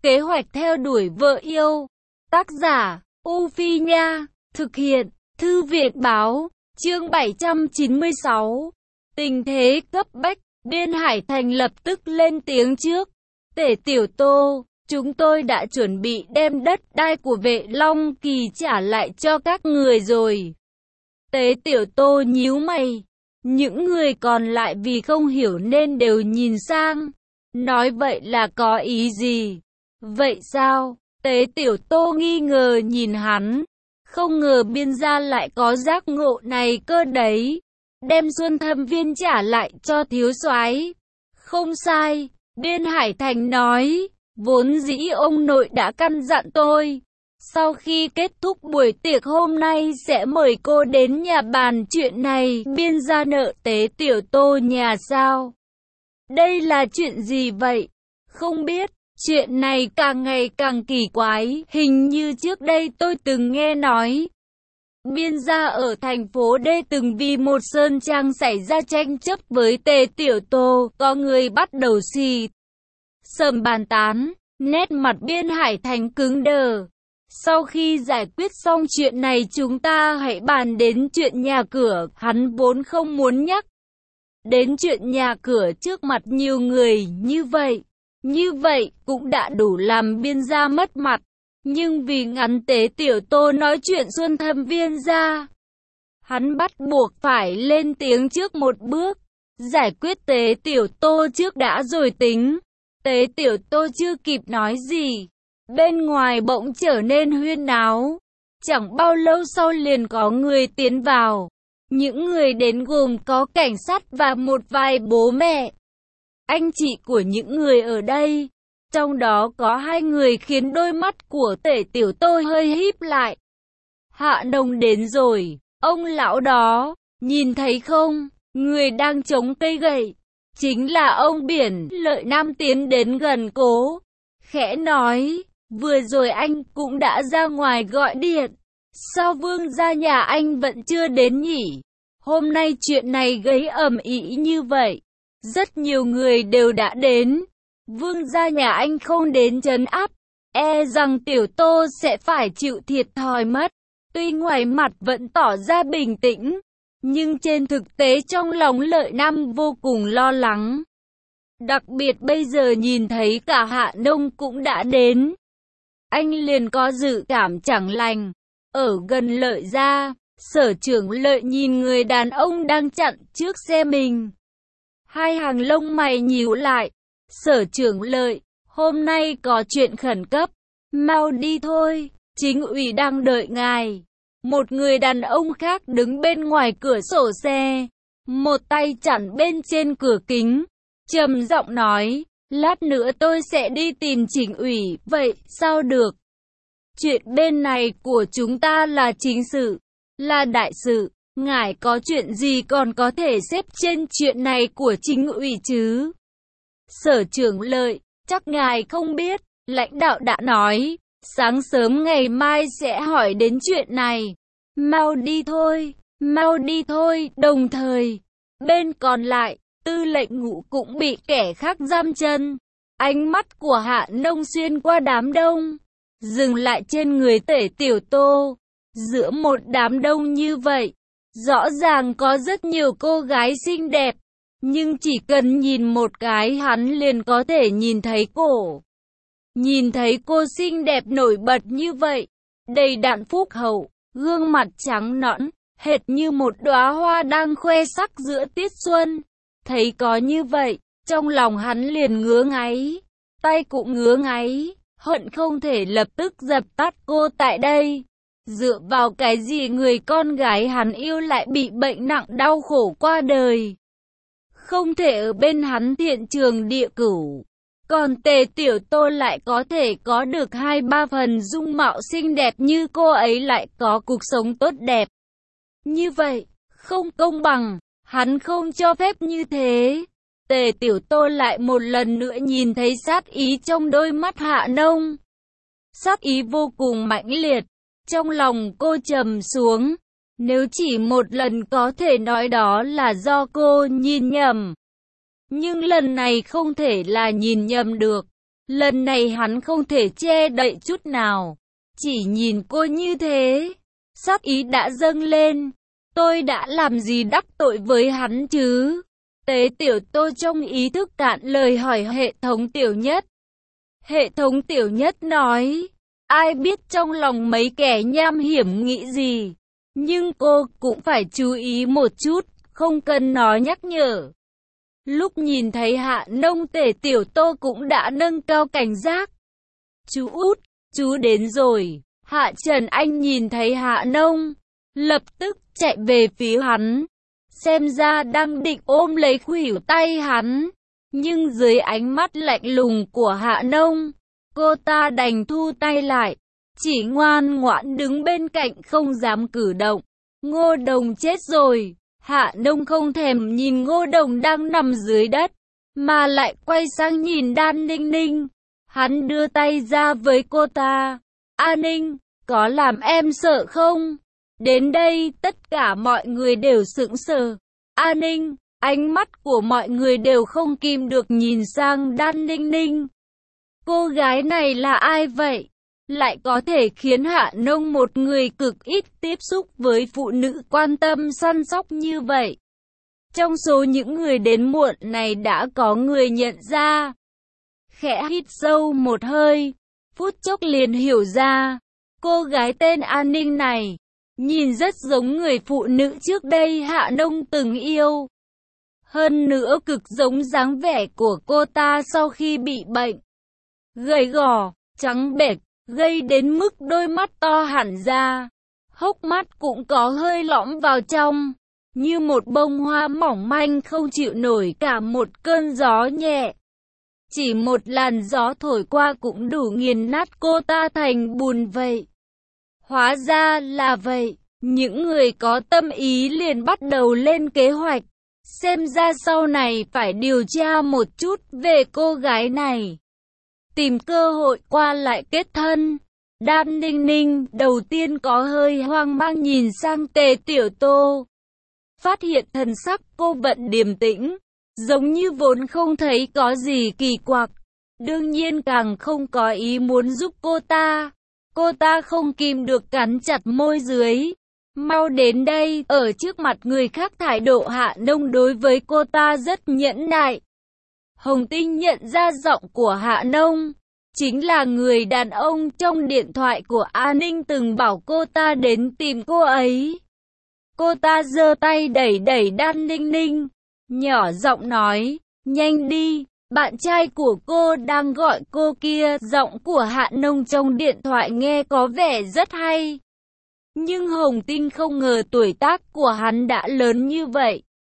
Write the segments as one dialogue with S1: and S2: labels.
S1: Kế hoạch theo đuổi vợ yêu. Tác giả, U Phi Nha. Thực hiện, Thư viện Báo. Chương 796. Tình thế cấp bách, Biên Hải Thành lập tức lên tiếng trước. Tể Tiểu Tô, chúng tôi đã chuẩn bị đem đất đai của Vệ Long Kỳ trả lại cho các người rồi. Tế Tiểu Tô nhíu mày. Những người còn lại vì không hiểu nên đều nhìn sang. Nói vậy là có ý gì? Vậy sao? Tế Tiểu Tô nghi ngờ nhìn hắn. Không ngờ Biên gia lại có giác ngộ này cơ đấy. Đem Xuân Thâm Viên trả lại cho thiếu soái. Không sai, Biên Hải Thành nói. Vốn dĩ ông nội đã căn dặn tôi. Sau khi kết thúc buổi tiệc hôm nay sẽ mời cô đến nhà bàn chuyện này. Biên gia nợ Tế Tiểu Tô nhà sao? Đây là chuyện gì vậy? Không biết, chuyện này càng ngày càng kỳ quái. Hình như trước đây tôi từng nghe nói. Biên gia ở thành phố D từng vì một sơn trang xảy ra tranh chấp với Tế Tiểu Tô. Có người bắt đầu xì xầm bàn tán. Nét mặt Biên Hải Thành cứng đờ. Sau khi giải quyết xong chuyện này chúng ta hãy bàn đến chuyện nhà cửa. Hắn vốn không muốn nhắc đến chuyện nhà cửa trước mặt nhiều người như vậy. Như vậy cũng đã đủ làm Biên gia mất mặt. Nhưng vì ngắn Tế Tiểu Tô nói chuyện Xuân Thâm Viên gia, hắn bắt buộc phải lên tiếng trước một bước. Giải quyết Tế Tiểu Tô trước đã rồi tính. Tế Tiểu Tô chưa kịp nói gì, bên ngoài bỗng trở nên huyên náo. Chẳng bao lâu sau liền có người tiến vào. Những người đến gồm có cảnh sát và một vài bố mẹ, anh chị của những người ở đây. Trong đó có hai người khiến đôi mắt của Tế Tiểu Tô hơi híp lại. Hạ Nông đến rồi, ông lão đó, nhìn thấy không, người đang chống cây gậy. Chính là ông Biển. Lợi Nam tiến đến gần cố, khẽ nói, vừa rồi anh cũng đã ra ngoài gọi điện. Sao vương gia nhà anh vẫn chưa đến nhỉ? Hôm nay chuyện này gây ầm ĩ như vậy. Rất nhiều người đều đã đến. Vương gia nhà anh không đến trấn áp, e rằng Tiểu Tô sẽ phải chịu thiệt thòi mất. Tuy ngoài mặt vẫn tỏ ra bình tĩnh, nhưng trên thực tế trong lòng Lợi Nam vô cùng lo lắng. Đặc biệt bây giờ nhìn thấy cả Hạ Nông cũng đã đến. Anh liền có dự cảm chẳng lành. Ở gần Lợi gia, Sở trưởng Lợi nhìn người đàn ông đang chặn trước xe mình. Hai hàng lông mày nhíu lại. Sở trưởng Lợi, hôm nay có chuyện khẩn cấp. Mau đi thôi, chính ủy đang đợi ngài. Một người đàn ông khác đứng bên ngoài cửa sổ xe, một tay chặn bên trên cửa kính, trầm giọng nói, lát nữa tôi sẽ đi tìm Chính ủy. Vậy sao được? Chuyện bên này của chúng ta là chính sự, là đại sự. Ngài có chuyện gì còn có thể xếp trên chuyện này của Chính ủy chứ? Sở trưởng Lợi, chắc ngài không biết, lãnh đạo đã nói, sáng sớm ngày mai sẽ hỏi đến chuyện này. Mau đi thôi, mau đi thôi. Đồng thời, bên còn lại, Tư lệnh Ngũ cũng bị kẻ khác giam chân. Ánh mắt của Hạ Nông xuyên qua đám đông, dừng lại trên người Tế Tiểu Tô. Giữa một đám đông như vậy, rõ ràng có rất nhiều cô gái xinh đẹp. Nhưng chỉ cần nhìn một cái hắn liền có thể nhìn thấy cổ. Nhìn thấy cô xinh đẹp nổi bật như vậy, đầy đặn phúc hậu, gương mặt trắng nõn, hệt như một đóa hoa đang khoe sắc giữa tiết xuân. Thấy có như vậy, trong lòng hắn liền ngứa ngáy, tay cũng ngứa ngáy, hận không thể lập tức dập tắt cô tại đây. Dựa vào cái gì người con gái hắn yêu lại bị bệnh nặng đau khổ qua đời? Không thể ở bên hắn thiện trường địa cửu. Còn Tế Tiểu Tô lại có thể có được 2-3 phần dung mạo xinh đẹp như cô ấy lại có cuộc sống tốt đẹp. Như vậy, không công bằng, hắn không cho phép như thế. Tế Tiểu Tô lại một lần nữa nhìn thấy sát ý trong đôi mắt Hạ Nông. Sát ý vô cùng mãnh liệt, trong lòng cô trầm xuống. Nếu chỉ một lần có thể nói đó là do cô nhìn nhầm. Nhưng lần này không thể là nhìn nhầm được. Lần này hắn không thể che đậy chút nào. Chỉ nhìn cô như thế, sát ý đã dâng lên. Tôi đã làm gì đắc tội với hắn chứ? Tế Tiểu Tô trong ý thức cạn lời hỏi hệ thống Tiểu Nhất. Hệ thống Tiểu Nhất nói, ai biết trong lòng mấy kẻ nham hiểm nghĩ gì. Nhưng cô cũng phải chú ý một chút, không cần nói nhắc nhở. Lúc nhìn thấy Hạ Nông, Tề Tiểu Tô cũng đã nâng cao cảnh giác. Chú út, chú đến rồi. Hạ Trần Anh nhìn thấy Hạ Nông, lập tức chạy về phía hắn. Xem ra đang định ôm lấy khuỷu tay hắn. Nhưng dưới ánh mắt lạnh lùng của Hạ Nông, cô ta đành thu tay lại. Chỉ ngoan ngoãn đứng bên cạnh không dám cử động. Ngô Đồng chết rồi. Hạ Nông không thèm nhìn Ngô Đồng đang nằm dưới đất, mà lại quay sang nhìn Đan Ninh Ninh. Hắn đưa tay ra với cô ta. A Ninh, có làm em sợ không? Đến đây tất cả mọi người đều sững sờ. A Ninh, ánh mắt của mọi người đều không kìm được nhìn sang Đan Ninh Ninh. Cô gái này là ai vậy? Lại có thể khiến Hạ Nông, một người cực ít tiếp xúc với phụ nữ, quan tâm săn sóc như vậy. Trong số những người đến muộn này đã có người nhận ra. Khẽ hít sâu một hơi, phút chốc liền hiểu ra. Cô gái tên An Ninh này, nhìn rất giống người phụ nữ trước đây Hạ Nông từng yêu. Hơn nữa cực giống dáng vẻ của cô ta sau khi bị bệnh. Gầy gò, trắng bệch, gây đến mức đôi mắt to hẳn ra. Hốc mắt cũng có hơi lõm vào trong, như một bông hoa mỏng manh không chịu nổi cả một cơn gió nhẹ. Chỉ một làn gió thổi qua cũng đủ nghiền nát cô ta thành bùn vậy. Hóa ra là vậy, những người có tâm ý liền bắt đầu lên kế hoạch. Xem ra sau này phải điều tra một chút về cô gái này. Tìm cơ hội qua lại kết thân. Đan Ninh Ninh đầu tiên có hơi hoang mang nhìn sang Tề Tiểu Tô. Phát hiện thần sắc cô vẫn điềm tĩnh, giống như vốn không thấy có gì kỳ quặc. Đương nhiên càng không có ý muốn giúp cô ta. Cô ta không kìm được cắn chặt môi dưới. Mau đến đây, ở trước mặt người khác thái độ Hạ Nông đối với cô ta rất nhẫn nại. Hồng Tinh nhận ra giọng của Hạ Nông, chính là người đàn ông trong điện thoại của An Ninh từng bảo cô ta đến tìm cô ấy. Cô ta giơ tay đẩy đẩy Đan Ninh Ninh, nhỏ giọng nói, nhanh đi, bạn trai của cô đang gọi cô kia. Giọng của Hạ Nông trong điện thoại nghe có vẻ rất hay. Nhưng Hồng Tinh không ngờ tuổi tác của hắn đã lớn như vậy.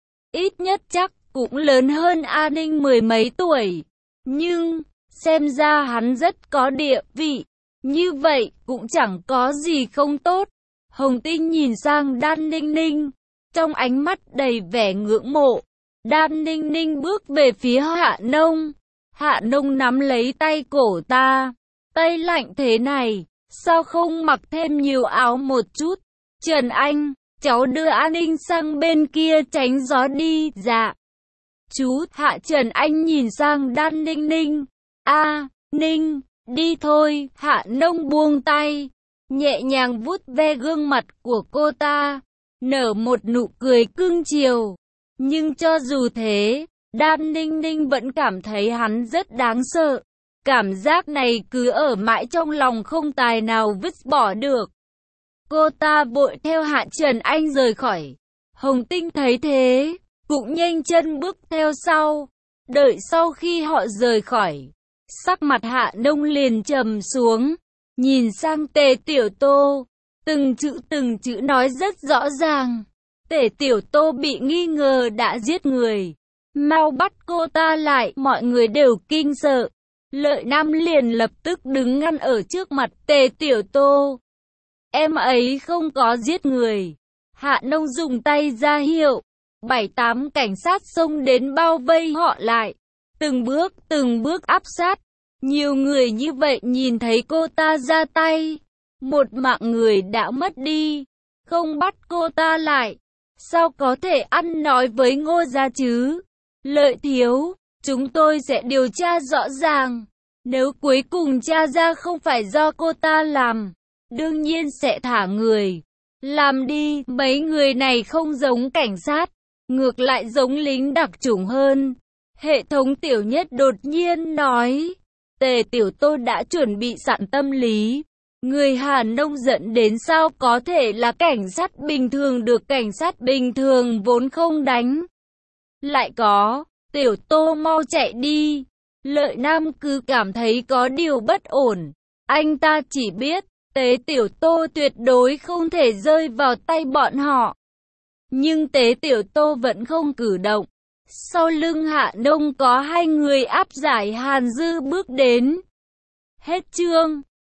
S1: Ít nhất chắc cũng lớn hơn An Ninh mười mấy tuổi. Nhưng, xem ra hắn rất có địa vị. Như vậy cũng chẳng có gì không tốt. Hồng Tinh nhìn sang Đan Ninh Ninh, trong ánh mắt đầy vẻ ngưỡng mộ. Đan Ninh Ninh bước về phía Hạ Nông. Hạ Nông nắm lấy tay cổ ta. Tay lạnh thế này, sao không mặc thêm nhiều áo một chút? Trần Anh, cháu đưa An Ninh sang bên kia tránh gió đi. Dạ. Chú. Hạ Trần Anh nhìn sang Đan Ninh Ninh. A, Ninh, đi thôi. Hạ Nông buông tay, nhẹ nhàng vuốt ve gương mặt của cô ta, nở một nụ cười cưng chiều. Nhưng cho dù thế, Đan Ninh Ninh vẫn cảm thấy hắn rất đáng sợ. Cảm giác này cứ ở mãi trong lòng không tài nào vứt bỏ được. Cô ta vội theo Hạ Trần Anh rời khỏi. Hồng Tinh thấy thế, cũng nhanh chân bước theo sau. Đợi sau khi họ rời khỏi, sắc mặt Hạ Nông liền trầm xuống, nhìn sang Tề Tiểu Tô, từng chữ nói rất rõ ràng. Tề Tiểu Tô bị nghi ngờ đã giết người, mau bắt cô ta lại. Mọi người đều kinh sợ. Lợi Nam liền lập tức đứng ngăn ở trước mặt Tề Tiểu Tô. Em ấy không có giết người. Hạ Nông dùng tay ra hiệu. 7-8 cảnh sát xông đến bao vây họ lại, từng bước áp sát. Nhiều người như vậy nhìn thấy cô ta ra tay, một mạng người đã mất đi, không bắt cô ta lại, sao có thể ăn nói với Ngô gia chứ? Lợi thiếu, chúng tôi sẽ điều tra rõ ràng. Nếu cuối cùng tra ra không phải do cô ta làm, đương nhiên sẽ thả người. Làm đi, mấy người này không giống cảnh sát, ngược lại giống lính đặc chủng hơn. Hệ thống Tiểu Nhất đột nhiên nói. Tề Tiểu Tô đã chuẩn bị sẵn tâm lý. Người Hà Nông giận đến sao có thể là cảnh sát bình thường được, cảnh sát bình thường vốn không đánh. Lại có, Tiểu Tô mau chạy đi. Lợi Nam cứ cảm thấy có điều bất ổn. Anh ta chỉ biết, Tế Tiểu Tô tuyệt đối không thể rơi vào tay bọn họ. Nhưng Tế Tiểu Tô vẫn không cử động. Sau lưng Hạ Nông có hai người áp giải Hàn Dư bước đến. Hết chương.